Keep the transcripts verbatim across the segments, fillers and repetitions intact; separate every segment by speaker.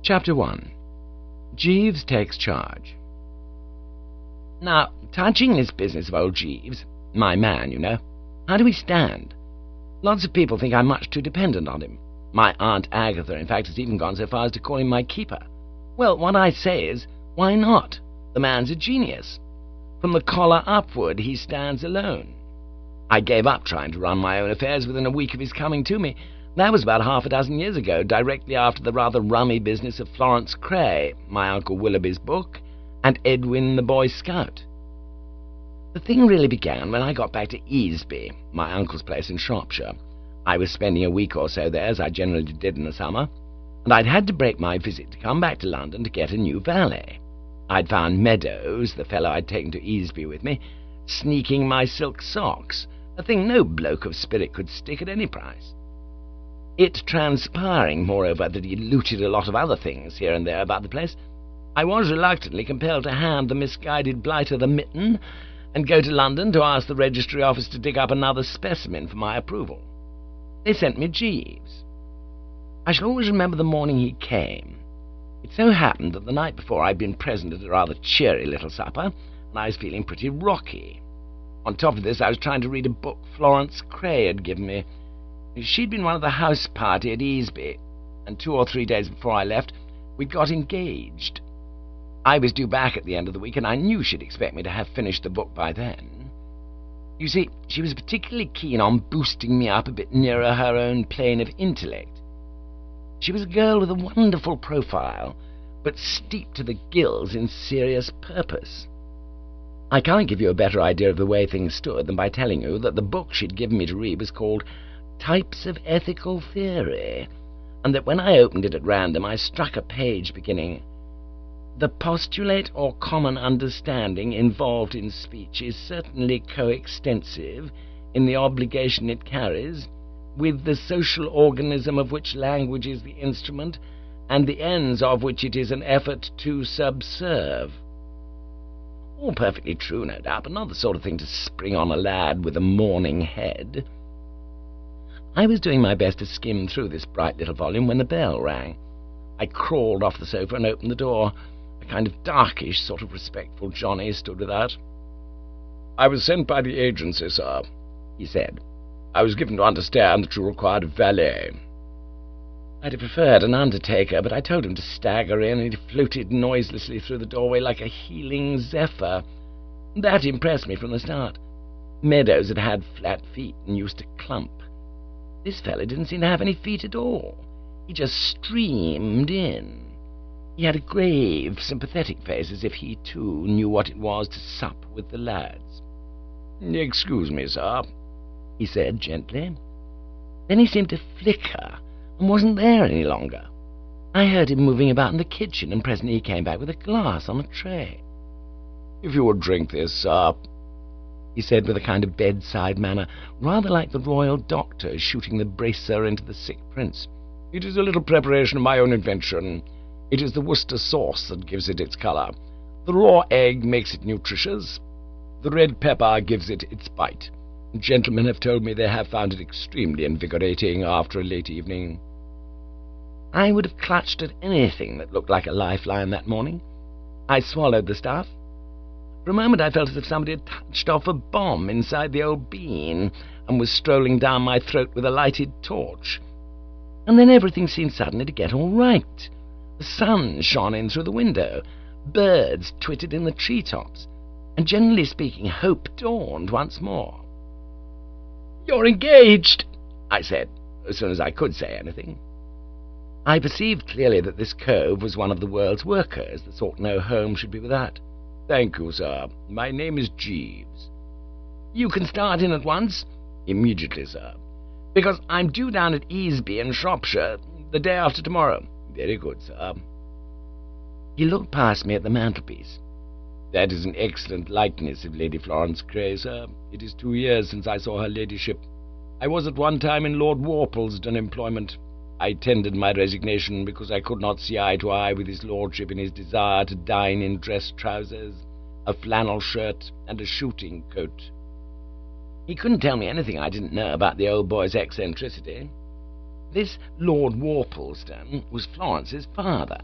Speaker 1: Chapter one. Jeeves takes charge. Now, touching this business of old Jeeves, my man, you know, how do we stand? Lots of people think I'm much too dependent on him. My Aunt Agatha, in fact, has even gone so far as to call him my keeper. Well, what I say is, why not? The man's a genius. From the collar upward, he stands alone. I gave up trying to run my own affairs within a week of his coming to me. That was about half a dozen years ago, directly after the rather rummy business of Florence Cray, my Uncle Willoughby's book, and Edwin the Boy Scout. The thing really began when I got back to Easby, my uncle's place in Shropshire. I was spending a week or so there, as I generally did in the summer, and I'd had to break my visit to come back to London to get a new valet. I'd found Meadows, the fellow I'd taken to Easby with me, sneaking my silk socks, a thing no bloke of spirit could stick at any price. It transpiring, moreover, that he looted a lot of other things here and there about the place, I was reluctantly compelled to hand the misguided blighter the mitten and go to London to ask the registry office to dig up another specimen for my approval. They sent me Jeeves. I shall always remember the morning he came. It so happened that the night before I'd been present at a rather cheery little supper, and I was feeling pretty rocky. On top of this, I was trying to read a book Florence Cray had given me. She'd been one of the house party at Easby, and two or three days before I left, we'd got engaged. I was due back at the end of the week, and I knew she'd expect me to have finished the book by then. You see, she was particularly keen on boosting me up a bit nearer her own plane of intellect. She was a girl with a wonderful profile, but steeped to the gills in serious purpose. I can't give you a better idea of the way things stood than by telling you that the book she'd given me to read was called Types of Ethical Theory, and that when I opened it at random I struck a page beginning, "The postulate or common understanding involved in speech is certainly coextensive in the obligation it carries with the social organism of which language is the instrument, and the ends of which it is an effort to subserve." All perfectly true, no doubt, but not the sort of thing to spring on a lad with a morning head. I was doing my best to skim through this bright little volume when the bell rang. I crawled off the sofa and opened the door. A kind of darkish, sort of respectful Johnny stood without. "I was sent by the agency, sir," he said. "I was given to understand that you required a valet." I'd have preferred an undertaker, but I told him to stagger in, and he floated noiselessly through the doorway like a healing zephyr. That impressed me from the start. Meadows had had flat feet and used to clump. This fellow didn't seem to have any feet at all. He just streamed in. He had a grave, sympathetic face, as if he, too, knew what it was to sup with the lads. "Excuse me, sir," he said gently. Then he seemed to flicker, and wasn't there any longer. I heard him moving about in the kitchen, and presently he came back with a glass on a tray. "If you would drink this, sir," he said with a kind of bedside manner, rather like the royal doctor shooting the bracer into the sick prince. "It is a little preparation of my own invention. It is the Worcester sauce that gives it its colour. The raw egg makes it nutritious. The red pepper gives it its bite. Gentlemen have told me they have found it extremely invigorating after a late evening." I would have clutched at anything that looked like a lifeline that morning. I swallowed the stuff. For a moment I felt as if somebody had touched off a bomb inside the old bean and was strolling down my throat with a lighted torch. And then everything seemed suddenly to get all right. The sun shone in through the window, birds twittered in the treetops, and generally speaking, hope dawned once more. "You're engaged," I said, as soon as I could say anything. I perceived clearly that this cove was one of the world's workers, the sort no home should be without. "Thank you, sir. My name is Jeeves." "You can start in at once?" "Immediately, sir." "Because I'm due down at Easby in Shropshire the day after tomorrow." "Very good, sir." He looked past me at the mantelpiece. "That is an excellent likeness of Lady Florence Cray, sir. It is two years since I saw her ladyship. I was at one time in Lord Worplesdon employment. I tendered my resignation because I could not see eye to eye with his lordship in his desire to dine in dress trousers, a flannel shirt, and a shooting coat. He couldn't tell me anything I didn't know about the old boy's eccentricity. This Lord Worplesdon was Florence's father,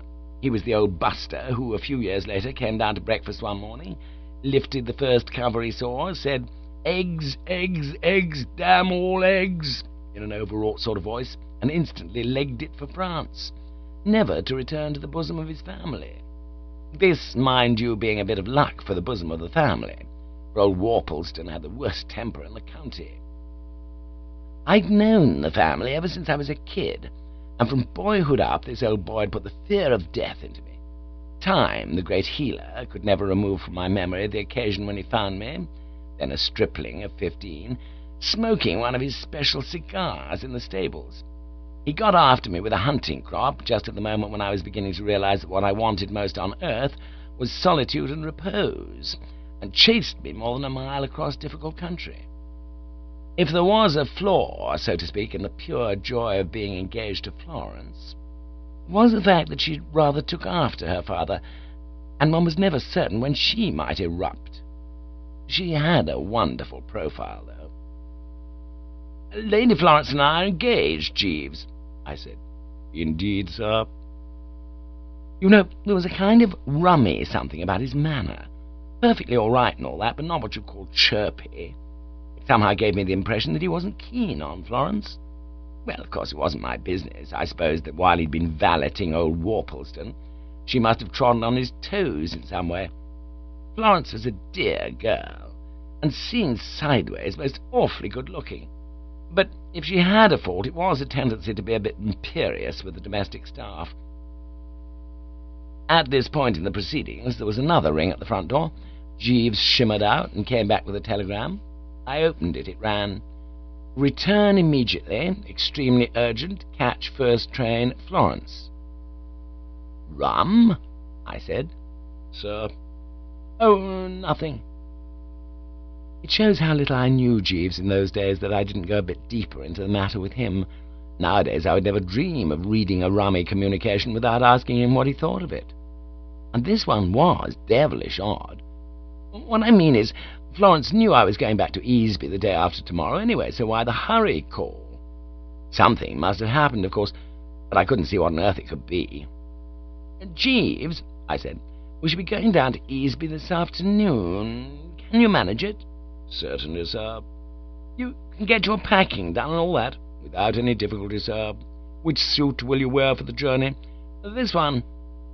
Speaker 1: He was the old buster who, a few years later, came down to breakfast one morning, lifted the first cover he saw, said, "Eggs, eggs, eggs, damn all eggs," in an overwrought sort of voice, and instantly legged it for France, never to return to the bosom of his family. This, mind you, being a bit of luck for the bosom of the family, for old Worplesdon had the worst temper in the county. I'd known the family ever since I was a kid, and from boyhood up this old boy had put the fear of death into me. Time, the great healer, could never remove from my memory the occasion when he found me, then a stripling of fifteen, smoking one of his special cigars in the stables. He got after me with a hunting crop just at the moment when I was beginning to realize that what I wanted most on earth was solitude and repose, and chased me more than a mile across difficult country. If there was a flaw, so to speak, in the pure joy of being engaged to Florence, it was the fact that she rather took after her father, and one was never certain when she might erupt. She had a wonderful profile, though. "Lady Florence and I are engaged, Jeeves," I said. "Indeed, sir?" You know, there was a kind of rummy something about his manner. Perfectly all right and all that, but not what you'd call chirpy. It somehow gave me the impression that he wasn't keen on Florence. Well, of course, it wasn't my business. I suppose that while he'd been valeting old Worplesdon, she must have trodden on his toes in some way. Florence was a dear girl, and seen sideways, most awfully good-looking. But if she had a fault, it was a tendency to be a bit imperious with the domestic staff. At this point in the proceedings, there was another ring at the front door. Jeeves shimmered out and came back with a telegram. I opened it. It ran, "Return immediately, extremely urgent, catch first train, Florence." "Rum?" I said. "Sir?" "Oh, nothing." It shows how little I knew Jeeves in those days that I didn't go a bit deeper into the matter with him. Nowadays I would never dream of reading a rummy communication without asking him what he thought of it. And this one was devilish odd. What I mean is, Florence knew I was going back to Easby the day after tomorrow anyway, so why the hurry call? Something must have happened, of course, but I couldn't see what on earth it could be. "Jeeves," I said, "we shall be going down to Easby this afternoon. Can you manage it?" "Certainly, sir." "You can get your packing done and all that?" "Without any difficulty, sir." "Which suit will you wear for the journey?" "This one."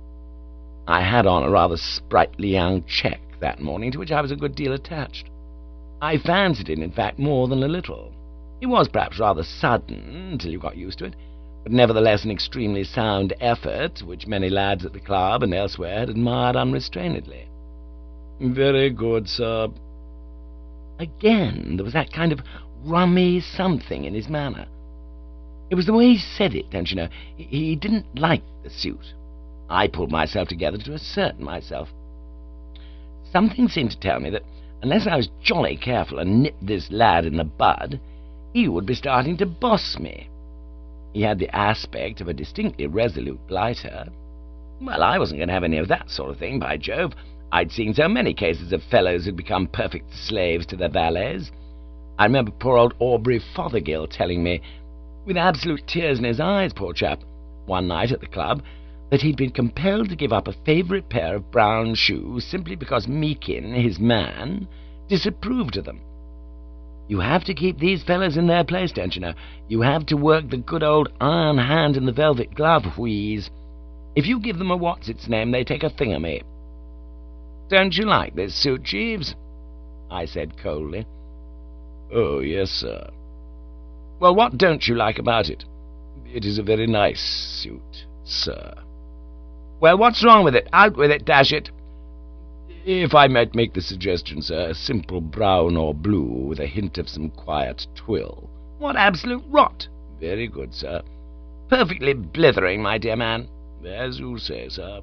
Speaker 1: I had on a rather sprightly young check that morning, to which I was a good deal attached. I fancied it, in fact, more than a little. It was perhaps rather sudden, until you got used to it, but nevertheless an extremely sound effort, which many lads at the club and elsewhere had admired unrestrainedly. "Very good, sir." Again, there was that kind of rummy something in his manner. It was the way he said it, don't you know. He, he didn't like the suit. I pulled myself together to ascertain myself. Something seemed to tell me that, unless I was jolly careful and nipped this lad in the bud, he would be starting to boss me. He had the aspect of a distinctly resolute blighter. Well, I wasn't going to have any of that sort of thing, by Jove. I'd seen so many cases of fellows who'd become perfect slaves to their valets. I remember poor old Aubrey Fothergill telling me, with absolute tears in his eyes, poor chap, one night at the club, that he'd been compelled to give up a favourite pair of brown shoes simply because Meakin, his man, disapproved of them. You have to keep these fellows in their place, don't you know? You have to work the good old iron hand in the velvet glove wheeze. If you give them a what's-its-name, they take a thing of me. "Don't you like this suit, Jeeves?" I said coldly. "Oh, yes, sir." "Well, what don't you like about it?" "It is a very nice suit, sir." "Well, what's wrong with it? Out with it, dash it." "If I might make the suggestion, sir, a simple brown or blue with a hint of some quiet twill." "What absolute rot!" "Very good, sir." "Perfectly blithering, my dear man." "As you say, sir."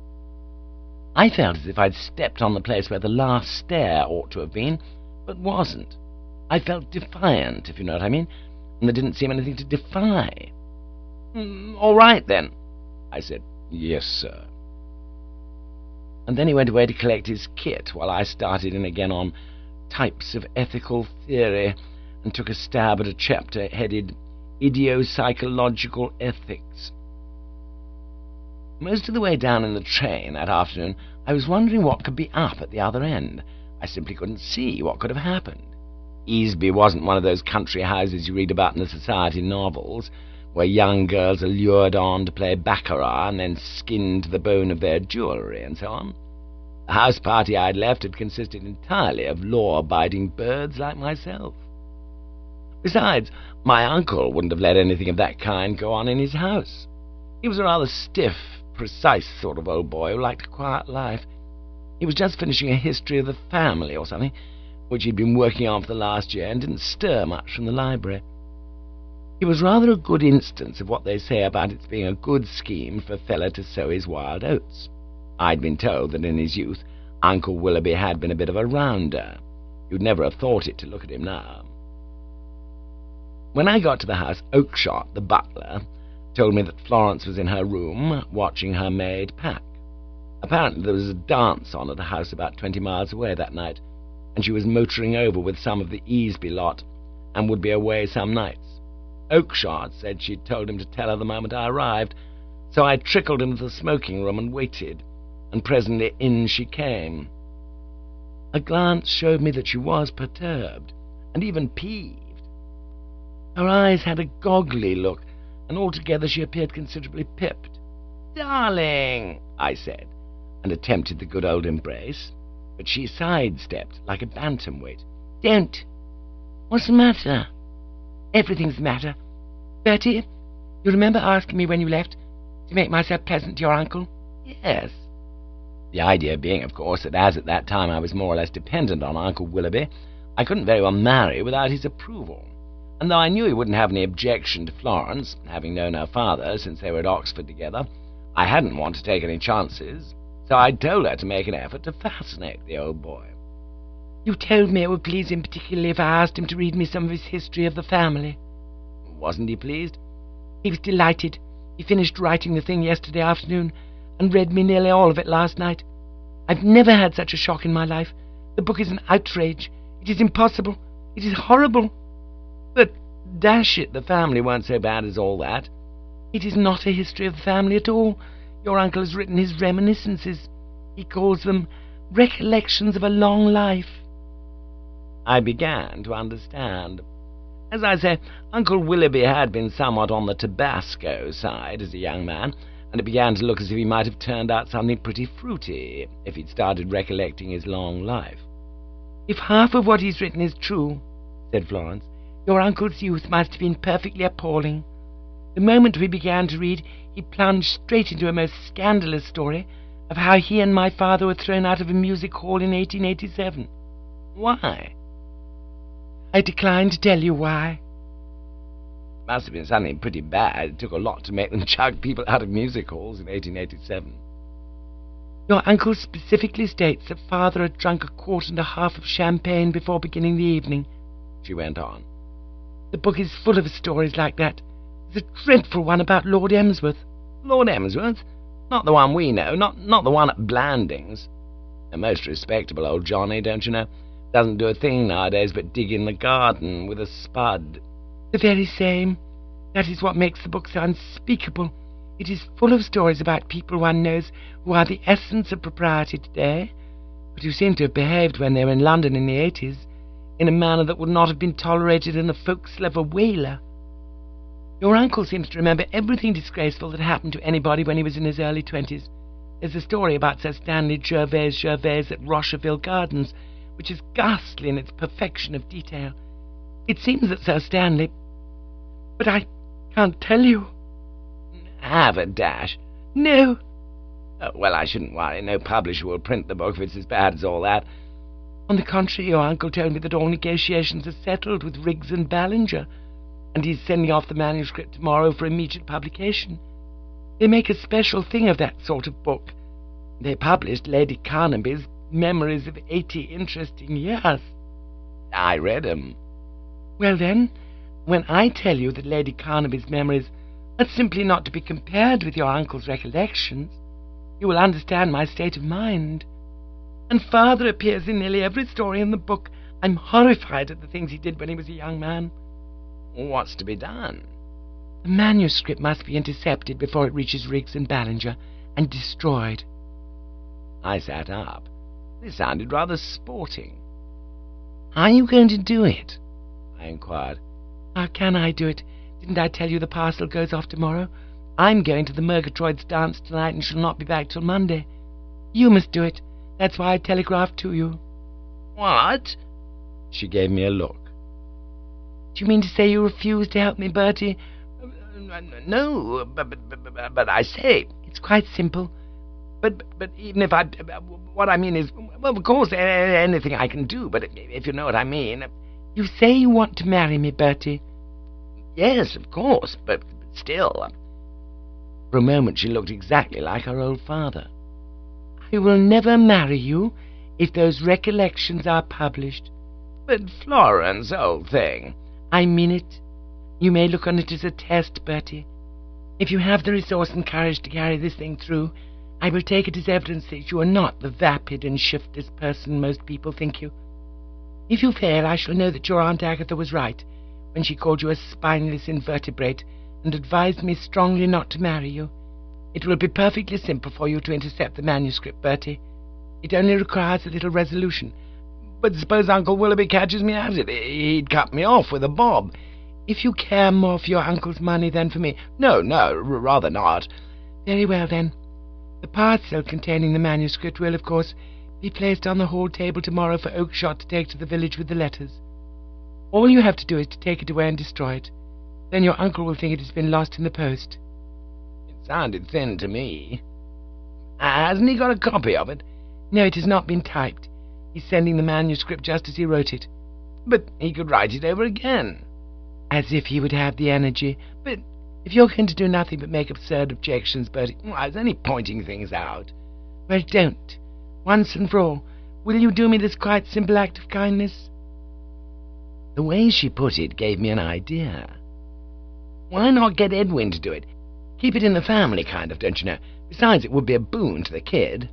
Speaker 1: I felt as if I'd stepped on the place where the last stair ought to have been, but wasn't. I felt defiant, if you know what I mean, and there didn't seem anything to defy. Mm, "All right, then," I said. "Yes, sir." And then he went away to collect his kit, while I started in again on types of ethical theory, and took a stab at a chapter headed Idiopsychological Ethics. Most of the way down in the train that afternoon, I was wondering what could be up at the other end. I simply couldn't see what could have happened. Easby wasn't one of those country houses you read about in the society novels, where young girls are lured on to play baccarat and then skinned to the bone of their jewellery and so on. The house party I'd left had consisted entirely of law-abiding birds like myself. Besides, my uncle wouldn't have let anything of that kind go on in his house. He was a rather stiff, precise sort of old boy who liked a quiet life. He was just finishing a history of the family or something, which he'd been working on for the last year, and didn't stir much from the library. He was rather a good instance of what they say about its being a good scheme for a fellow to sow his wild oats. I'd been told that in his youth Uncle Willoughby had been a bit of a rounder. You'd never have thought it to look at him now. When I got to the house, Oakshott, the butler, told me that Florence was in her room watching her maid pack. Apparently there was a dance on at a house about twenty miles away that night, and she was motoring over with some of the Easby lot and would be away some nights. Oakshott said she'd told him to tell her the moment I arrived, so I trickled into the smoking room and waited, and presently in she came. A glance showed me that she was perturbed, and even peeved. Her eyes had a goggly look, and altogether she appeared considerably pipped. "Darling," I said, and attempted the good old embrace, but she sidestepped like a bantamweight. "Don't. What's the matter?" "Everything's the matter. Bertie, you remember asking me when you left to make myself pleasant to your uncle?" "Yes." The idea being, of course, that as at that time I was more or less dependent on Uncle Willoughby, I couldn't very well marry without his approval. And though I knew he wouldn't have any objection to Florence, having known her father since they were at Oxford together, I hadn't wanted to take any chances, so I told her to make an effort to fascinate the old boy. "You told me it would please him particularly if I asked him to read me some of his history of the family." "Wasn't he pleased?" "He was delighted. He finished writing the thing yesterday afternoon, and read me nearly all of it last night. I've never had such a shock in my life. The book is an outrage. It is impossible. It is horrible." "But, dash it, the family weren't so bad as all that." "It is not a history of the family at all. Your uncle has written his reminiscences. He calls them recollections of a long life." I began to understand. As I say, Uncle Willoughby had been somewhat on the Tabasco side as a young man, and it began to look as if he might have turned out something pretty fruity if he'd started recollecting his long life. "If half of what he's written is true," said Florence, "your uncle's youth must have been perfectly appalling. The moment we began to read, he plunged straight into a most scandalous story of how he and my father were thrown out of a music hall in eighteen eighty-seven. "Why?" "I decline to tell you why." "It must have been something pretty bad. It took a lot to make them chug people out of music halls in eighteen eighty-seven. "Your uncle specifically states that father had drunk a quart and a half of champagne before beginning the evening," she went on. "The book is full of stories like that. There's a dreadful one about Lord Emsworth." "Lord Emsworth? Not the one we know, not not the one at Blandings. A most respectable old Johnny, don't you know? Doesn't do a thing nowadays but dig in the garden with a spud." "The very same. That is what makes the book so unspeakable. It is full of stories about people one knows who are the essence of propriety today, but who seem to have behaved when they were in London in the eighties in a manner that would not have been tolerated in the forecastle of a whaler. Your uncle seems to remember everything disgraceful that happened to anybody when he was in his early twenties. There's a story about Sir Stanley Gervase Gervase at Rocherville Gardens, which is ghastly in its perfection of detail. It seems that Sir Stanley... But I can't tell you." "Have a dash." "No." Oh, well, I shouldn't worry. No publisher will print the book if it's as bad as all that. "On the contrary, your uncle told me that all negotiations are settled with Riggs and Ballinger, and he's sending off the manuscript tomorrow for immediate publication. They make a special thing of that sort of book. They published Lady Carnaby's Memories of Eighty Interesting Years." "I read 'em." "Well, then, when I tell you that Lady Carnaby's memories are simply not to be compared with your uncle's recollections, you will understand my state of mind. And father appears in nearly every story in the book. I'm horrified at the things he did when he was a young man." "What's to be done?" "The manuscript must be intercepted before it reaches Riggs and Ballinger, and destroyed." I sat up. This sounded rather sporting. "Are you going to do it?" I inquired. "How can I do it? Didn't I tell you the parcel goes off tomorrow? I'm going to the Murgatroyd's dance tonight and shall not be back till Monday. You must do it. That's why I telegraphed to you." "What?" She gave me a look. "Do you mean to say you refuse to help me, Bertie?" "No, but, but, but, but I say..." "It's quite simple." But, but even if I... What I mean is... Well, of course, anything I can do, but if you know what I mean... "You say you want to marry me, Bertie?" "Yes, of course, but, but still..." For a moment she looked exactly like her old father. "I will never marry you if those recollections are published." "But Florence, old thing..." "I mean it. You may look on it as a test, Bertie. If you have the resource and courage to carry this thing through, I will take it as evidence that you are not the vapid and shiftless person most people think you. If you fail, I shall know that your Aunt Agatha was right when she called you a spineless invertebrate and advised me strongly not to marry you. It will be perfectly simple for you to intercept the manuscript, Bertie. It only requires a little resolution." "But suppose Uncle Willoughby catches me at it? He'd cut me off with a bob." "If you care more for your uncle's money than for me—" "No, no, r- rather not." "Very well, then. The parcel containing the manuscript will, of course, be placed on the hall table tomorrow for Oakshott to take to the village with the letters. All you have to do is to take it away and destroy it. Then your uncle will think it has been lost in the post." It sounded thin to me. "Hasn't he got a copy of it?" "No, it has not been typed. He's sending the manuscript just as he wrote it." "But he could write it over again." "As if he would have the energy. But if you're going to do nothing but make absurd objections, Bertie—"
Speaker 2: "Well, I was only pointing things out."
Speaker 1: "Well, don't. Once and for all, will you do me this quite simple act of kindness?" The way she put it gave me an idea.
Speaker 2: "Why not get Edwin to do it? Keep it in the family, kind of, don't you know? Besides, it would be a boon to the kid."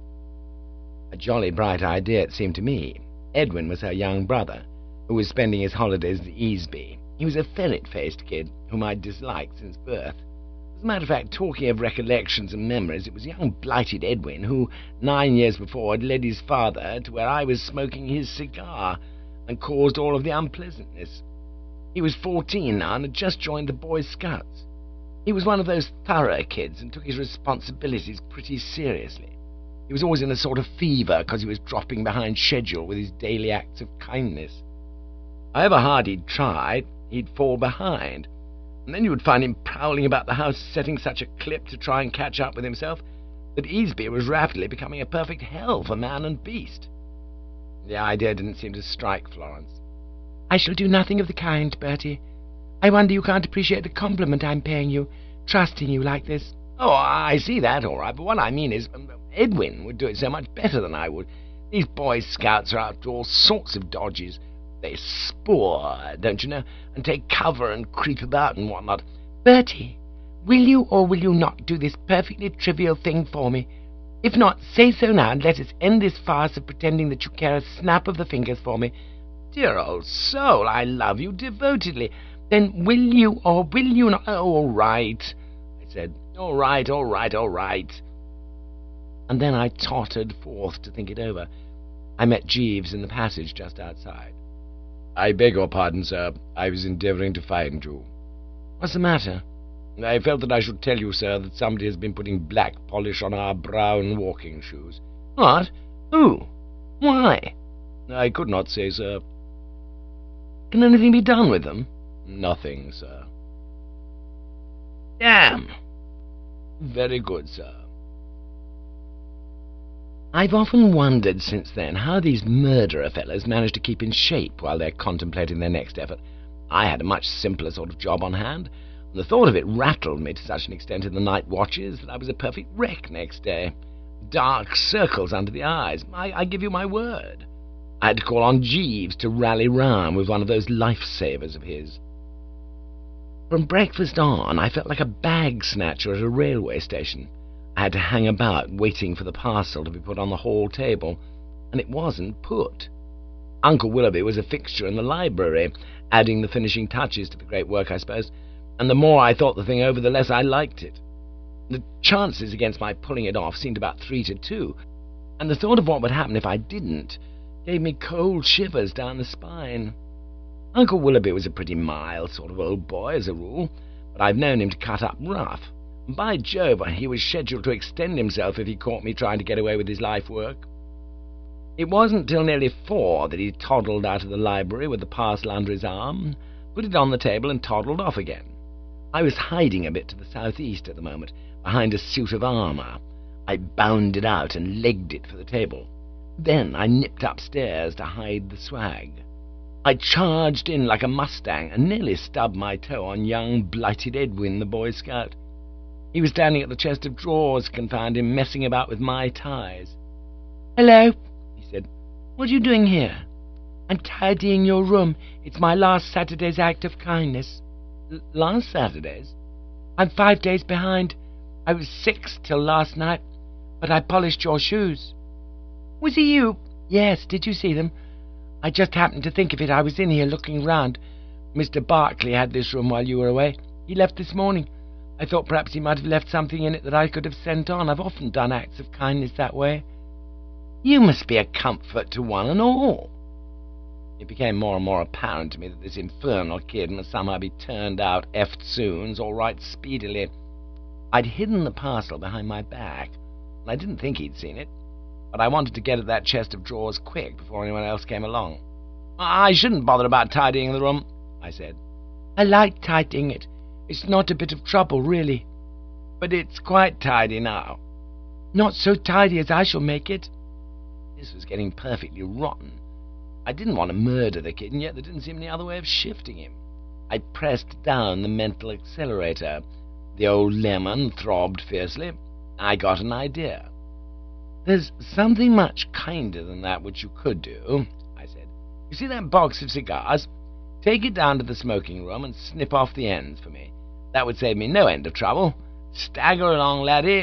Speaker 1: A jolly bright idea, it seemed to me. Edwin was her young brother, who was spending his holidays at Easby. He was a ferret-faced kid whom I'd disliked since birth. As a matter of fact, talking of recollections and memories, it was young blighted Edwin who, nine years before, had led his father to where I was smoking his cigar and caused all of the unpleasantness. He was fourteen now and had just joined the Boy Scouts. He was one of those thorough kids and took his responsibilities pretty seriously. He was always in a sort of fever because he was dropping behind schedule with his daily acts of kindness. However hard he'd try, he'd fall behind, and then you would find him prowling about the house setting such a clip to try and catch up with himself that Easby was rapidly becoming a perfect hell for man and beast. The idea didn't seem to strike Florence. "I shall do nothing of the kind, Bertie. I wonder you can't appreciate the compliment I'm paying you, trusting you like this."
Speaker 2: "Oh, I see that, all right, but what I mean is, um, Edwin would do it so much better than I would. These Boy Scouts are up to all sorts of dodges. They spoor, don't you know, and take cover and creep about and whatnot."
Speaker 1: "Bertie, will you or will you not do this perfectly trivial thing for me? If not, say so now, and let us end this farce of pretending that you care a snap of the fingers for me."
Speaker 2: "Dear old soul, I love you devotedly."
Speaker 1: "Then will you or will you not—"
Speaker 2: "Oh, all right," I said. "All right, all right, all right."
Speaker 1: And then I tottered forth to think it over. I met Jeeves in the passage just outside.
Speaker 3: "I beg your pardon, sir. I was endeavouring to find you."
Speaker 1: "What's the matter?"
Speaker 3: "I felt that I should tell you, sir, that somebody has been putting black polish on our brown walking shoes."
Speaker 1: "What? Who? Why?"
Speaker 3: "I could not say, sir."
Speaker 1: "Can anything be done with them?"
Speaker 3: "Nothing, sir."
Speaker 1: "Damn!"
Speaker 3: "Very good, sir."
Speaker 1: I've often wondered since then how these murderer fellows manage to keep in shape while they're contemplating their next effort. I had a much simpler sort of job on hand, and the thought of it rattled me to such an extent in the night watches that I was a perfect wreck next day. Dark circles under the eyes, I, I give you my word. I had to call on Jeeves to rally round with one of those life-savers of his. From breakfast on, I felt like a bag-snatcher at a railway station. I had to hang about waiting for the parcel to be put on the hall table, and it wasn't put. Uncle Willoughby was a fixture in the library, adding the finishing touches to the great work, I suppose, and the more I thought the thing over, the less I liked it.
Speaker 2: The chances against my pulling it off seemed about three to two, and the thought of what would happen if I didn't gave me cold shivers down the spine. Uncle Willoughby was a pretty mild sort of old boy, as a rule, but I've known him to cut up rough. And by Jove, he was scheduled to extend himself if he caught me trying to get away with his life work. It wasn't till nearly four that he toddled out of the library with the parcel under his arm, put it on the table, and toddled off again. I was hiding a bit to the southeast at the moment, behind a suit of armour. I bounded out and legged it for the table. Then I nipped upstairs to hide the swag. I charged in like a mustang and nearly stubbed my toe on young blighted Edwin, the Boy Scout. He was standing at the chest of drawers, confound him, messing about with my ties. "Hello," he said. "What are you doing here?" "I'm tidying your room. It's my last Saturday's act of kindness." L- last Saturday's? "I'm five days behind. I was six till last night, but I polished your shoes." "Was it you?" "Yes, did you see them? I just happened to think of it. I was in here looking round. Mister Barclay had this room while you were away. He left this morning. I thought perhaps he might have left something in it that I could have sent on. I've often done acts of kindness that way." "You must be a comfort to one and all." It became more and more apparent to me that this infernal kid must somehow be turned out eftsoons or right speedily. I'd hidden the parcel behind my back, and I didn't think he'd seen it, but I wanted to get at that chest of drawers quick before anyone else came along. "I shouldn't bother about tidying the room," I said. "I like tidying it. It's not a bit of trouble, really." "But it's quite tidy now." "Not so tidy as I shall make it." This was getting perfectly rotten. I didn't want to murder the kid, and yet there didn't seem any other way of shifting him. I pressed down the mental accelerator. The old lemon throbbed fiercely. I got an idea. "There's something much kinder than that which you could do," I said. "You see that box of cigars? Take it down to the smoking room and snip off the ends for me. That would save me no end of trouble. Stagger along, laddie."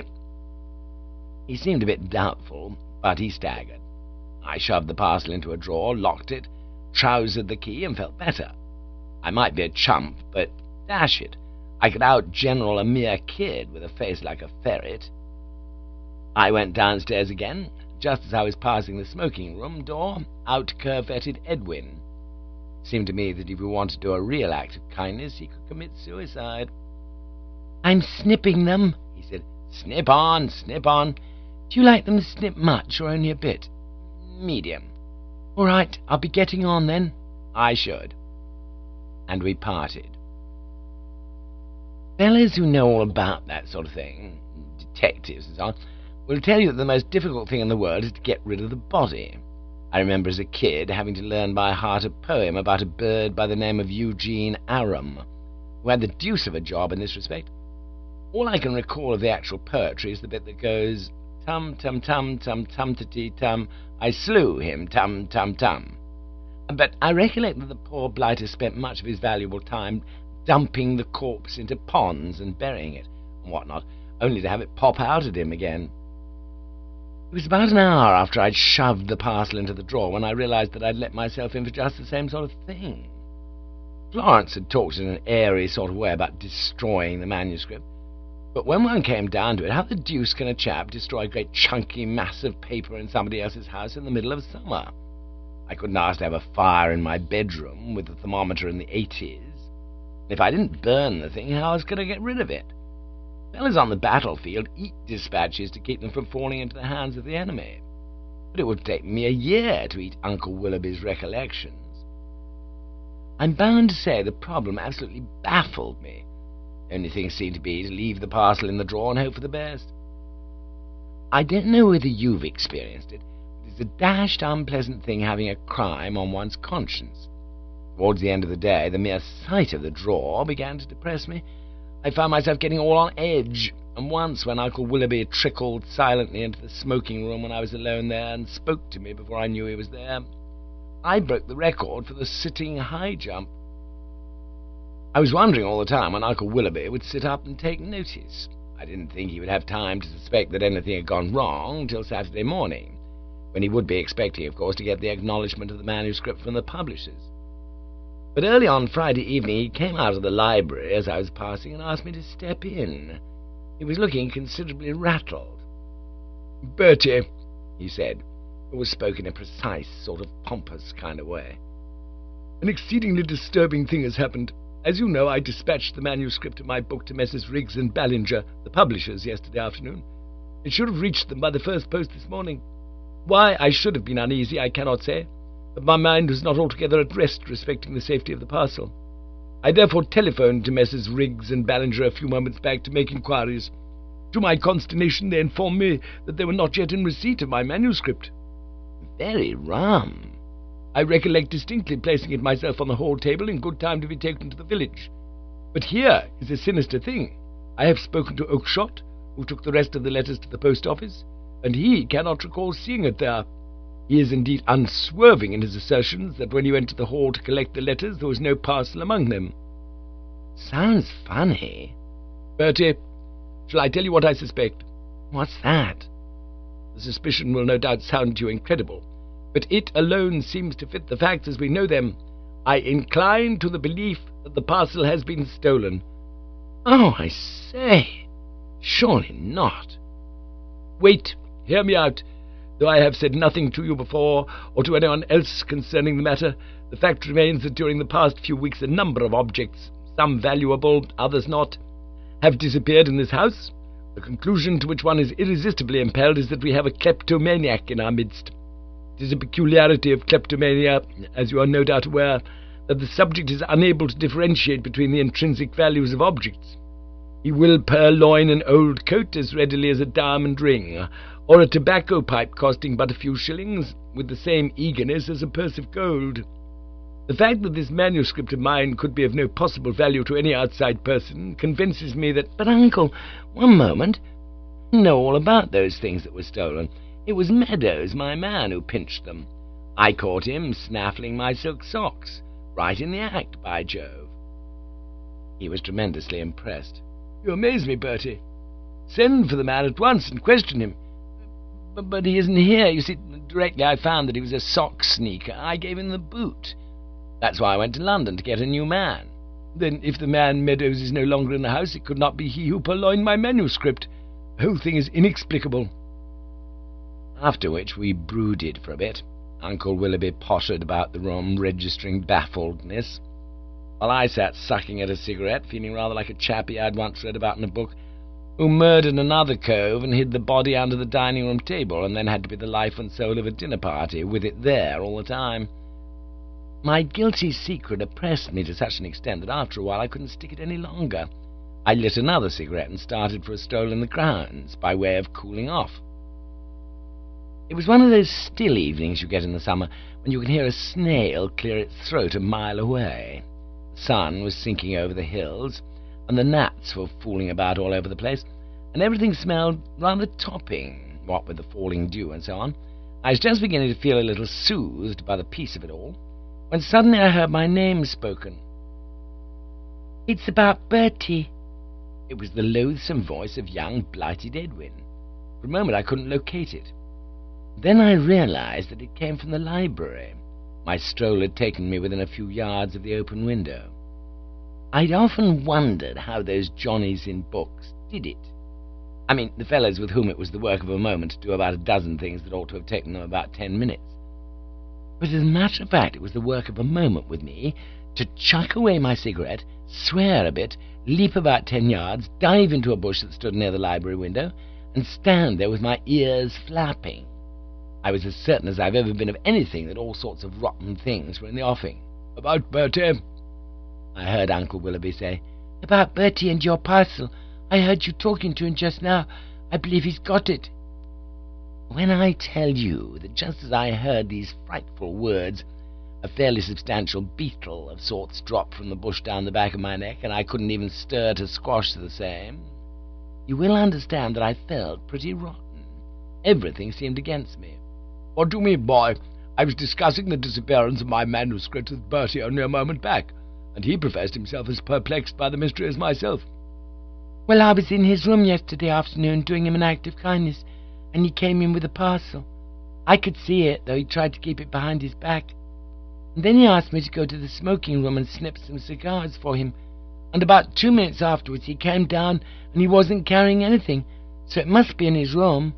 Speaker 2: He seemed a bit doubtful, but he staggered. I shoved the parcel into a drawer, locked it, trousered the key, and felt better. I might be a chump, but dash it, I could out-general a mere kid with a face like a ferret. I went downstairs again. Just as I was passing the smoking-room door, out curvetted Edwin. It seemed to me that if he wanted to do a real act of kindness, he could commit suicide. "I'm snipping them," he said. "Snip on, snip on." "Do you like them to snip much, or only a bit?" "Medium." "All right, I'll be getting on then." "I should." And we parted. Fellas who know all about that sort of thing, detectives and so on, will tell you that the most difficult thing in the world is to get rid of the body. I remember as a kid having to learn by heart a poem about a bird by the name of Eugene Aram, who had the deuce of a job in this respect. All I can recall of the actual poetry is the bit that goes, "Tum, tum, tum, tum, tum, titty, tum, I slew him, tum, tum, tum." But I recollect that the poor blighter spent much of his valuable time dumping the corpse into ponds and burying it, and what not, only to have it pop out at him again. It was about an hour after I'd shoved the parcel into the drawer when I realized that I'd let myself in for just the same sort of thing. Florence had talked in an airy sort of way about destroying the manuscript, but when one came down to it, how the deuce can a chap destroy a great chunky mass of paper in somebody else's house in the middle of summer? I couldn't ask to have a fire in my bedroom with the thermometer in the eighties. If I didn't burn the thing, how was I going to get rid of it? Fellas on the battlefield eat dispatches to keep them from falling into the hands of the enemy. But it would take me a year to eat Uncle Willoughby's recollections. I'm bound to say the problem absolutely baffled me. The only thing seemed to be to leave the parcel in the drawer and hope for the best. I don't know whether you've experienced it, but it's a dashed unpleasant thing having a crime on one's conscience. Towards the end of the day, the mere sight of the drawer began to depress me. I found myself getting all on edge, and once when Uncle Willoughby trickled silently into the smoking room when I was alone there and spoke to me before I knew he was there, I broke the record for the sitting high jump. I was wondering all the time when Uncle Willoughby would sit up and take notice. I didn't think he would have time to suspect that anything had gone wrong till Saturday morning, when he would be expecting, of course, to get the acknowledgement of the manuscript from the publishers. But early on Friday evening he came out of the library as I was passing and asked me to step in. He was looking considerably rattled. "Bertie," he said, it was spoken in a precise, sort of pompous kind of way, "an exceedingly disturbing thing has happened. As you know, I dispatched the manuscript of my book to Messrs. Riggs and Ballinger, the publishers, yesterday afternoon. It should have reached them by the first post this morning. Why I should have been uneasy, I cannot say, but my mind was not altogether at rest respecting the safety of the parcel. I therefore telephoned to Messrs. Riggs and Ballinger a few moments back to make inquiries. To my consternation, they informed me that they were not yet in receipt of my manuscript."
Speaker 1: "Very rum."
Speaker 2: "I recollect distinctly placing it myself on the hall table in good time to be taken to the village. But here is a sinister thing. I have spoken to Oakshott, who took the rest of the letters to the post office, and he cannot recall seeing it there. He is indeed unswerving in his assertions that when he went to the hall to collect the letters there was no parcel among them."
Speaker 1: "Sounds funny."
Speaker 2: "Bertie, shall I tell you what I suspect?"
Speaker 1: "What's that?"
Speaker 2: "The suspicion will no doubt sound to you incredible, but it alone seems to fit the facts as we know them. I incline to the belief that the parcel has been stolen."
Speaker 1: "Oh, I say! Surely not."
Speaker 2: "Wait, hear me out. Though I have said nothing to you before, or to anyone else concerning the matter, the fact remains that during the past few weeks a number of objects, some valuable, others not, have disappeared in this house. The conclusion to which one is irresistibly impelled is that we have a kleptomaniac in our midst. It is a peculiarity of kleptomania, as you are no doubt aware, that the subject is unable to differentiate between the intrinsic values of objects. He will purloin an old coat as readily as a diamond ring, or a tobacco pipe costing but a few shillings, with the same eagerness as a purse of gold. The fact that this manuscript of mine could be of no possible value to any outside person convinces me that—"
Speaker 1: "But, Uncle, one moment. I know all about those things that were stolen. It was Meadows, my man, who pinched them. I caught him snaffling my silk socks. Right in the act, by Jove."
Speaker 2: He was tremendously impressed. "You amaze me, Bertie. Send for the man at once and question him." But, but he isn't here. You see, directly I found that he was a sock sneaker, I gave him the boot. That's why I went to London to get a new man." "Then if the man Meadows is no longer in the house, it could not be he who purloined my manuscript. The whole thing is inexplicable."
Speaker 1: After which we brooded for a bit. Uncle Willoughby pottered about the room, registering baffledness, while I sat sucking at a cigarette, feeling rather like a chappie I'd once read about in a book, who murdered another cove and hid the body under the dining-room table, and then had to be the life and soul of a dinner party, with it there all the time. My guilty secret oppressed me to such an extent that after a while I couldn't stick it any longer. I lit another cigarette and started for a stroll in the grounds, by way of cooling off. It was one of those still evenings you get in the summer, when you can hear a snail clear its throat a mile away. The sun was sinking over the hills, and the gnats were fooling about all over the place, and everything smelled rather topping, what with the falling dew and so on. I was just beginning to feel a little soothed by the peace of it all, when suddenly I heard my name spoken. "It's about Bertie." It was the loathsome voice of young blighted Edwin. For a moment I couldn't locate it. Then I realized that it came from the library. My stroll had taken me within a few yards of the open window. I'd often wondered how those Johnnies in books did it. I mean, the fellows with whom it was the work of a moment to do about a dozen things that ought to have taken them about ten minutes. But as a matter of fact, it was the work of a moment with me to chuck away my cigarette, swear a bit, leap about ten yards, dive into a bush that stood near the library window, and stand there with my ears flapping. I was as certain as I've ever been of anything that all sorts of rotten things were in the offing. "About Bertie?" I heard Uncle Willoughby say. "About Bertie and your parcel. I heard you talking to him just now. I believe he's got it." When I tell you that just as I heard these frightful words, a fairly substantial beetle of sorts dropped from the bush down the back of my neck, and I couldn't even stir to squash the same, you will understand that I felt pretty rotten. Everything seemed against me. "What do you mean, boy? I was discussing the disappearance of my manuscript with Bertie only a moment back, and he professed himself as perplexed by the mystery as myself." "Well, I was in his room yesterday afternoon doing him an act of kindness, and he came in with a parcel. I could see it, though he tried to keep it behind his back. And then he asked me to go to the smoking room and snip some cigars for him, and about two minutes afterwards he came down and he wasn't carrying anything, so it must be in his room."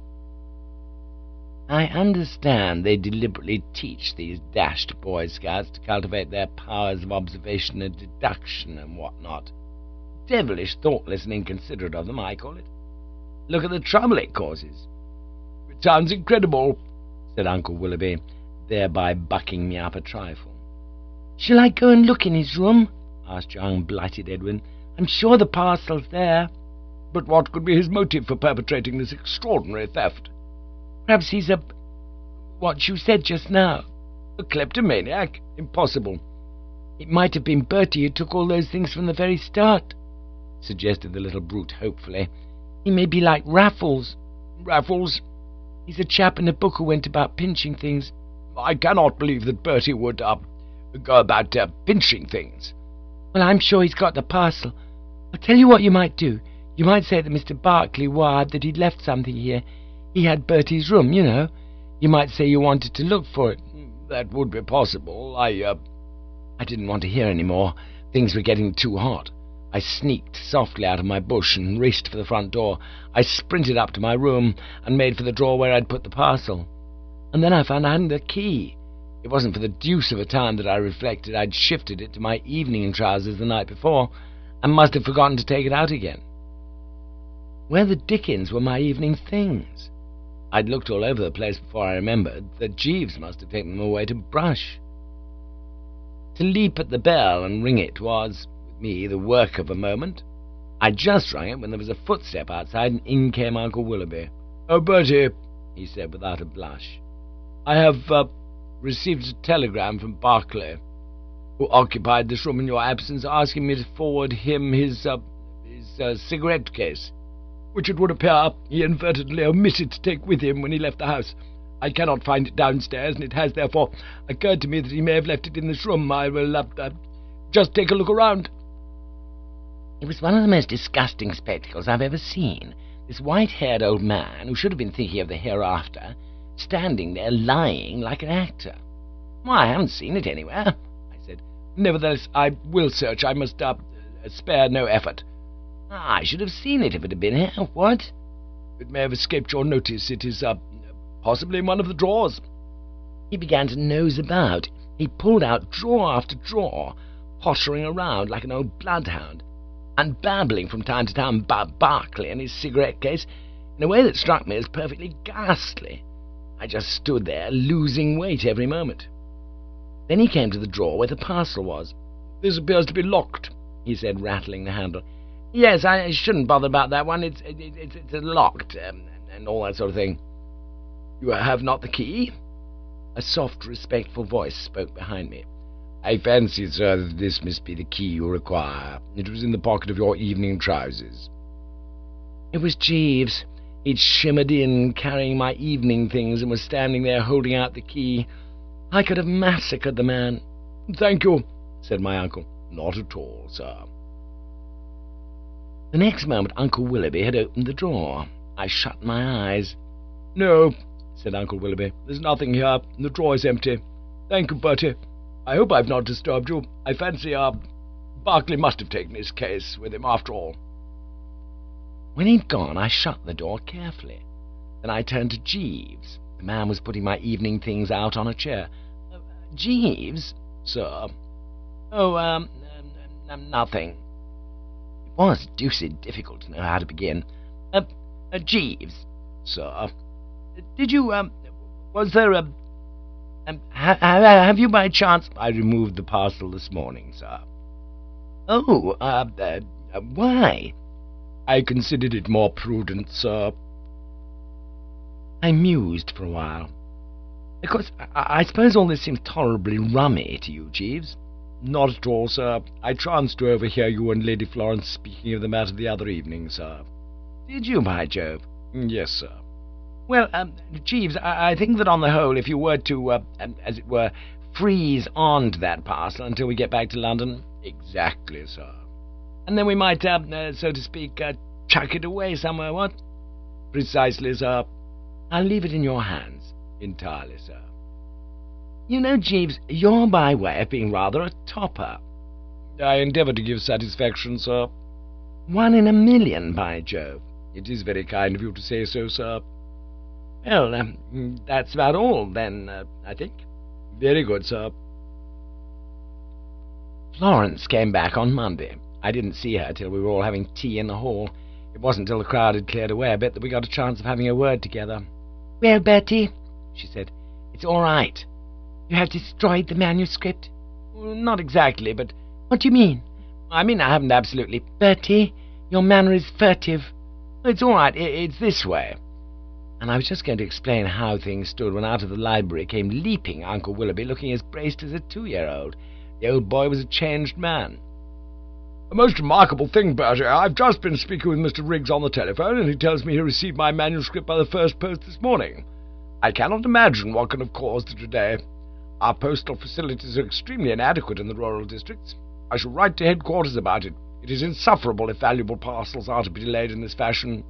Speaker 1: I understand they deliberately teach these dashed Boy Scouts to cultivate their powers of observation and deduction and what not. Devilish thoughtless and inconsiderate of them, I call it. Look at the trouble it causes." "It sounds incredible," said Uncle Willoughby, thereby bucking me up a trifle. "Shall I go and look in his room?" asked young blighted Edwin. "I'm sure the parcel's there."
Speaker 3: "But what could be his motive for perpetrating this extraordinary theft?"
Speaker 1: "Perhaps he's a... what you said just now."
Speaker 3: "A kleptomaniac? Impossible."
Speaker 1: "It might have been Bertie who took all those things from the very start," suggested the little brute hopefully. "He may be like Raffles."
Speaker 3: "Raffles?"
Speaker 1: "He's a chap in a book who went about pinching things."
Speaker 3: "I cannot believe that Bertie would, uh, go about, uh, pinching things."
Speaker 1: "Well, I'm sure he's got the parcel. I'll tell you what you might do. You might say that Mister Barclay wired that he'd left something here. He had Bertie's room, you know. You might say you wanted to look for it."
Speaker 3: "That would be possible. I, uh...
Speaker 1: I didn't want to hear any more. Things were getting too hot. I sneaked softly out of my bush and raced for the front door. I sprinted up to my room and made for the drawer where I'd put the parcel. And then I found I hadn't the key. It wasn't for the deuce of a time that I reflected I'd shifted it to my evening trousers the night before, and must have forgotten to take it out again. Where the dickens were my evening things? I'd looked all over the place before I remembered that Jeeves must have taken them away to brush. To leap at the bell and ring it was, with me, the work of a moment. I'd just rung it when there was a footstep outside, and in came Uncle Willoughby.
Speaker 3: "Oh, Bertie,"
Speaker 1: he said without a blush,
Speaker 3: "I have uh, received a telegram from Barclay, who occupied this room in your absence, asking me to forward him his, uh, his uh, cigarette case, which it would appear he inadvertently omitted to take with him when he left the house. I cannot find it downstairs, and it has therefore occurred to me that he may have left it in this room. I will uh, uh, just take a look around."
Speaker 1: It was one of the most disgusting spectacles I've ever seen. This white-haired old man, who should have been thinking of the hereafter, standing there lying like an actor. "Why, I haven't seen it anywhere," I said.
Speaker 3: "Nevertheless, I will search. I must uh, spare no effort."
Speaker 1: "I should have seen it if it had been here." "What?"
Speaker 3: "It may have escaped your notice. It is uh, possibly in one of the drawers."
Speaker 1: He began to nose about. He pulled out drawer after drawer, pottering around like an old bloodhound, and babbling from time to time about Barclay and his cigarette case in a way that struck me as perfectly ghastly. I just stood there, losing weight every moment. Then he came to the drawer where the parcel was.
Speaker 3: "This appears to be locked,"
Speaker 1: he said, rattling the handle. "Yes, I shouldn't bother about that one. It's it, it's, it's locked, um, and all that sort of thing."
Speaker 3: "You have not the key?"
Speaker 1: A soft, respectful voice spoke behind me.
Speaker 3: "I fancy, sir, that this must be the key you require. It was in the pocket of your evening trousers."
Speaker 1: It was Jeeves. He'd shimmered in, carrying my evening things, and was standing there holding out the key. I could have massacred the man.
Speaker 3: "Thank you," said my uncle. "Not at all, sir."
Speaker 1: The next moment Uncle Willoughby had opened the drawer. I shut my eyes.
Speaker 3: "No," said Uncle Willoughby, "there's nothing here. The drawer is empty. Thank you, Bertie. I hope I've not disturbed you. I fancy, uh, Barclay must have taken his case with him after all."
Speaker 1: When he'd gone, I shut the door carefully. Then I turned to Jeeves. The man was putting my evening things out on a chair. Uh, "Jeeves?"
Speaker 3: "Sir?"
Speaker 1: "Oh, um, um, nothing." It was deuced difficult to know how to begin. Uh, uh, Jeeves."
Speaker 3: "Sir?"
Speaker 1: "Did you, um, was there a... Um, ha have you by chance..."
Speaker 3: "I removed the parcel this morning, sir."
Speaker 1: "Oh, uh, uh, why?"
Speaker 3: "I considered it more prudent, sir."
Speaker 1: I mused for a while. "Of course, I, I suppose all this seems tolerably rummy to you, Jeeves."
Speaker 3: "Not at all, sir. I chanced to overhear you and Lady Florence speaking of the matter the other evening, sir."
Speaker 1: "Did you, by Jove?"
Speaker 3: "Yes, sir."
Speaker 1: "Well, um, Jeeves, I, I think that on the whole, if you were to, uh, um, as it were, freeze on to that parcel until we get back to London..."
Speaker 3: "Exactly, sir."
Speaker 1: "And then we might, uh, uh, so to speak, uh, chuck it away somewhere, what?"
Speaker 3: "Precisely, sir."
Speaker 1: "I'll leave it in your hands."
Speaker 3: "Entirely, sir."
Speaker 1: "You know, Jeeves, you're by way of being rather a topper."
Speaker 3: I endeavour to give satisfaction, sir.
Speaker 2: One in a million, by Jove.
Speaker 3: It is very kind of you to say so, sir.
Speaker 2: Well, um, that's about all, then, uh, I think.
Speaker 3: Very good, sir.
Speaker 2: Florence came back on Monday. I didn't see her till we were all having tea in the hall. It wasn't till the crowd had cleared away a bit that we got a chance of having a word together. "Well, Bertie," she said, "it's all right. You have destroyed the manuscript?" "Well, not exactly, but—" "What do you mean?" "I mean I haven't absolutely—" "Bertie, your manner is furtive." "It's all right. It's this way." And I was just going to explain how things stood when out of the library came leaping Uncle Willoughby, looking as braced as a two-year-old. The old boy was a changed man.
Speaker 3: "A most remarkable thing, Bertie. I've just been speaking with Mister Riggs on the telephone, and he tells me he received my manuscript by the first post this morning. I cannot imagine what can have caused the delay. Our postal facilities are extremely inadequate in the rural districts. I shall write to headquarters about it. It is insufferable if valuable parcels are to be delayed in this fashion."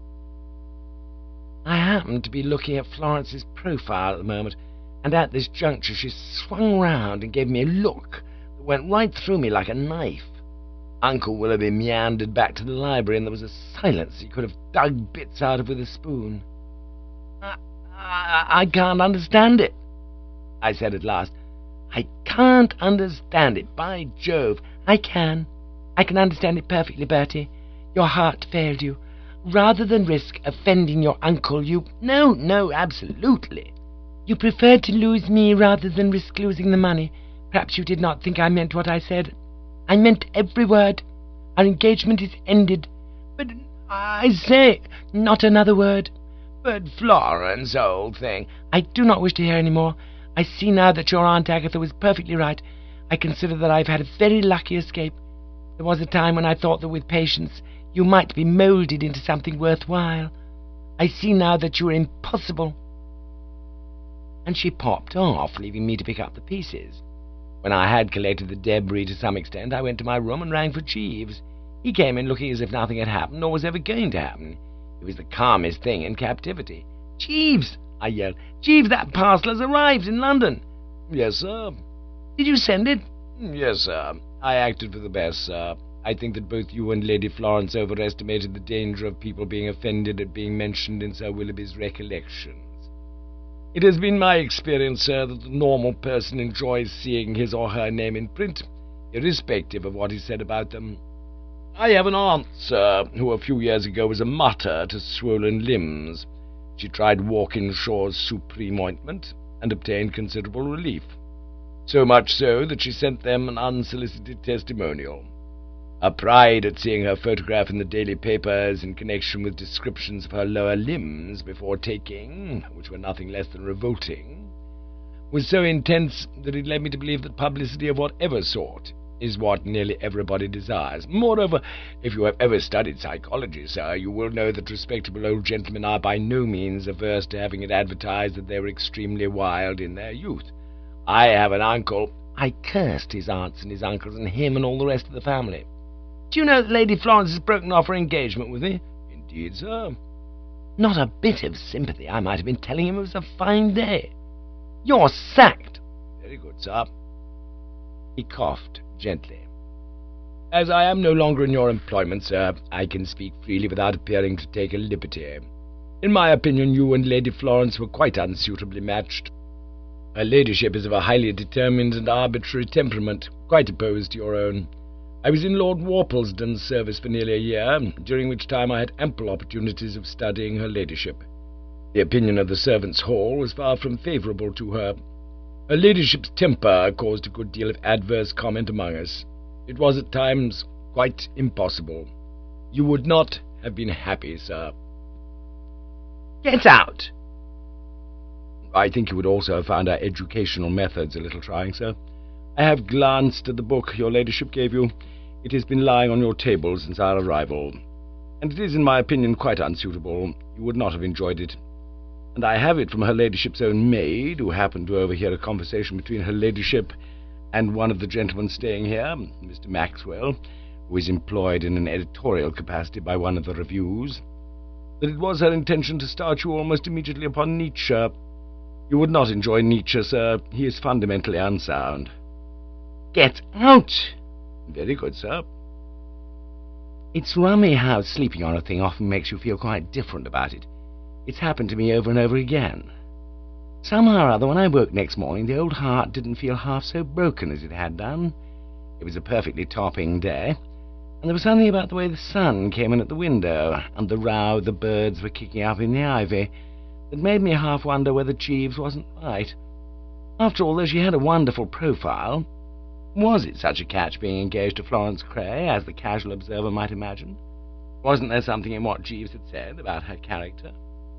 Speaker 2: I happened to be looking at Florence's profile at the moment, and at this juncture she swung round and gave me a look that went right through me like a knife. Uncle Willoughby meandered back to the library, and there was a silence he could have dug bits out of with a spoon. I, I, I can't understand it," I said at last. "I can't understand it, by Jove. I can. I can understand it perfectly, Bertie. Your heart failed you. Rather than risk offending your uncle, you—" "No, no, absolutely." "You preferred to lose me rather than risk losing the money. Perhaps you did not think I meant what I said. I meant every word. Our engagement is ended." "But I say—" "Not another word."
Speaker 3: "But Florence, old thing—"
Speaker 2: "I do not wish to hear any more. I see now that your Aunt Agatha was perfectly right. I consider that I have had a very lucky escape. There was a time when I thought that with patience you might be moulded into something worthwhile. I see now that you are impossible." And she popped off, leaving me to pick up the pieces. When I had collected the debris to some extent, I went to my room and rang for Jeeves. He came in looking as if nothing had happened, or was ever going to happen. It was the calmest thing in captivity. "Jeeves!" I yelled. "Jeeves, that parcel has arrived in London."
Speaker 3: "Yes, sir."
Speaker 2: "Did you send it?"
Speaker 3: "Yes, sir. I acted for the best, sir. I think that both you and Lady Florence overestimated the danger of people being offended at being mentioned in Sir Willoughby's recollections. It has been my experience, sir, that the normal person enjoys seeing his or her name in print, irrespective of what is said about them. I have an aunt, sir, who a few years ago was a martyr to swollen limbs. She tried Walkinshaw's Supreme Ointment, and obtained considerable relief. So much so that she sent them an unsolicited testimonial. Her pride at seeing her photograph in the daily papers in connection with descriptions of her lower limbs before taking, which were nothing less than revolting, was so intense that it led me to believe that publicity of whatever sort is what nearly everybody desires. Moreover, if you have ever studied psychology, sir, you will know that respectable old gentlemen are by no means averse to having it advertised that they were extremely wild in their youth. I have an uncle—" I cursed his aunts and his uncles and him and all the rest of the family. "Do you know that Lady Florence has broken off her engagement with me?" "Indeed, sir." Not a bit of sympathy. I might have been telling him it was a fine day. "You're sacked." "Very good, sir." He coughed gently. "As I am no longer in your employment, sir, I can speak freely without appearing to take a liberty. In my opinion, you and Lady Florence were quite unsuitably matched. Her ladyship is of a highly determined and arbitrary temperament, quite opposed to your own. I was in Lord Worplesdon's service for nearly a year, during which time I had ample opportunities of studying her ladyship. The opinion of the servants' hall was far from favourable to her. Her ladyship's temper caused a good deal of adverse comment among us. It was at times quite impossible. You would not have been happy, sir." "Get out!" "I think you would also have found our educational methods a little trying, sir. I have glanced at the book your ladyship gave you. It has been lying on your table since our arrival, and it is, in my opinion, quite unsuitable. You would not have enjoyed it. And I have it from her ladyship's own maid, who happened to overhear a conversation between her ladyship and one of the gentlemen staying here, Mister Maxwell, who is employed in an editorial capacity by one of the reviews, that it was her intention to start you almost immediately upon Nietzsche. You would not enjoy Nietzsche, sir. He is fundamentally unsound." "Get out!" Very good, sir.
Speaker 1: It's rummy how sleeping on a thing often makes you feel quite different about it. It's happened to me over and over again. Somehow or other, when I woke next morning, the old heart didn't feel half so broken as it had done. It was a perfectly topping day, and there was something about the way the sun came in at the window, and the row the birds were kicking up in the ivy, that made me half wonder whether Jeeves wasn't right. After all, though she had a wonderful profile, was it such a catch being engaged to Florence Cray, as the casual observer might imagine? Wasn't there something in what Jeeves had said about her character?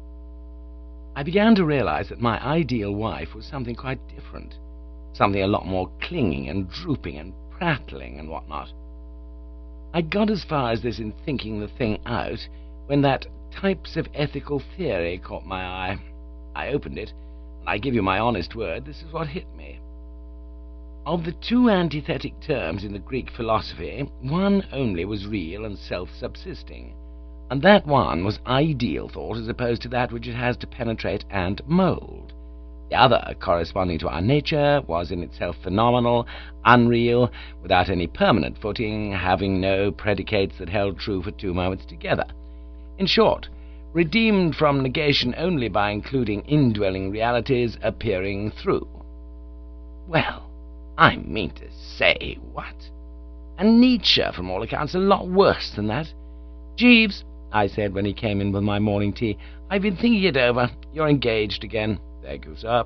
Speaker 1: I began to realize that my ideal wife was something quite different, something a lot more clinging and drooping and prattling and what-not. I got as far as this in thinking the thing out, when that Types of Ethical Theory caught my eye. I opened it, and I give you my honest word, this is what hit me. Of the two antithetic terms in the Greek philosophy, one only was real and self-subsisting, and that one was ideal thought as opposed to that which it has to penetrate and mould. The other, corresponding to our nature, was in itself phenomenal, unreal, without any permanent footing, having no predicates that held true for two moments together. In short, redeemed from negation only by including indwelling realities appearing through. Well, I mean to say, what? And Nietzsche, from all accounts, a lot worse than that. Jeeves, I said when he came in with my morning tea, I've been thinking it over. You're engaged again.
Speaker 3: Thank you, sir.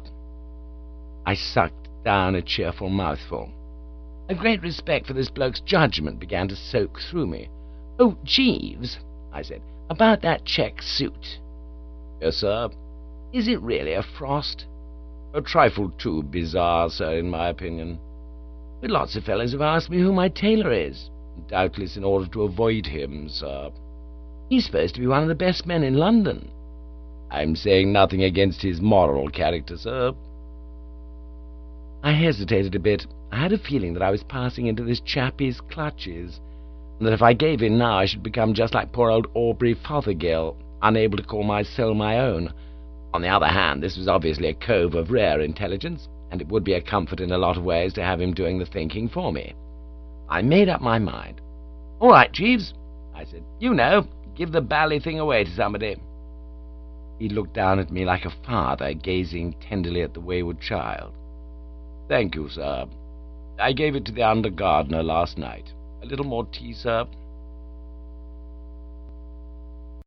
Speaker 1: I sucked down a cheerful mouthful. A great respect for this bloke's judgment began to soak through me. Oh, Jeeves, I said, about that check suit.
Speaker 3: Yes, sir.
Speaker 1: Is it really a frost?
Speaker 3: A trifle too bizarre, sir, in my opinion.
Speaker 1: But lots of fellows have asked me who my tailor is.
Speaker 3: Doubtless in order to avoid him, sir.
Speaker 1: He's supposed to be one of the best men in London.
Speaker 3: I'm saying nothing against his moral character, sir.
Speaker 1: I hesitated a bit. I had a feeling that I was passing into this chappie's clutches, and that if I gave in now I should become just like poor old Aubrey Fothergill, unable to call my soul my own. On the other hand, this was obviously a cove of rare intelligence, and it would be a comfort in a lot of ways to have him doing the thinking for me. I made up my mind. "All right, Jeeves," I said. "You know, give the bally thing away to somebody." He looked down at me like a father gazing tenderly at the wayward child.
Speaker 3: "Thank you, sir. I gave it to the under gardener last night. A little more tea, sir?"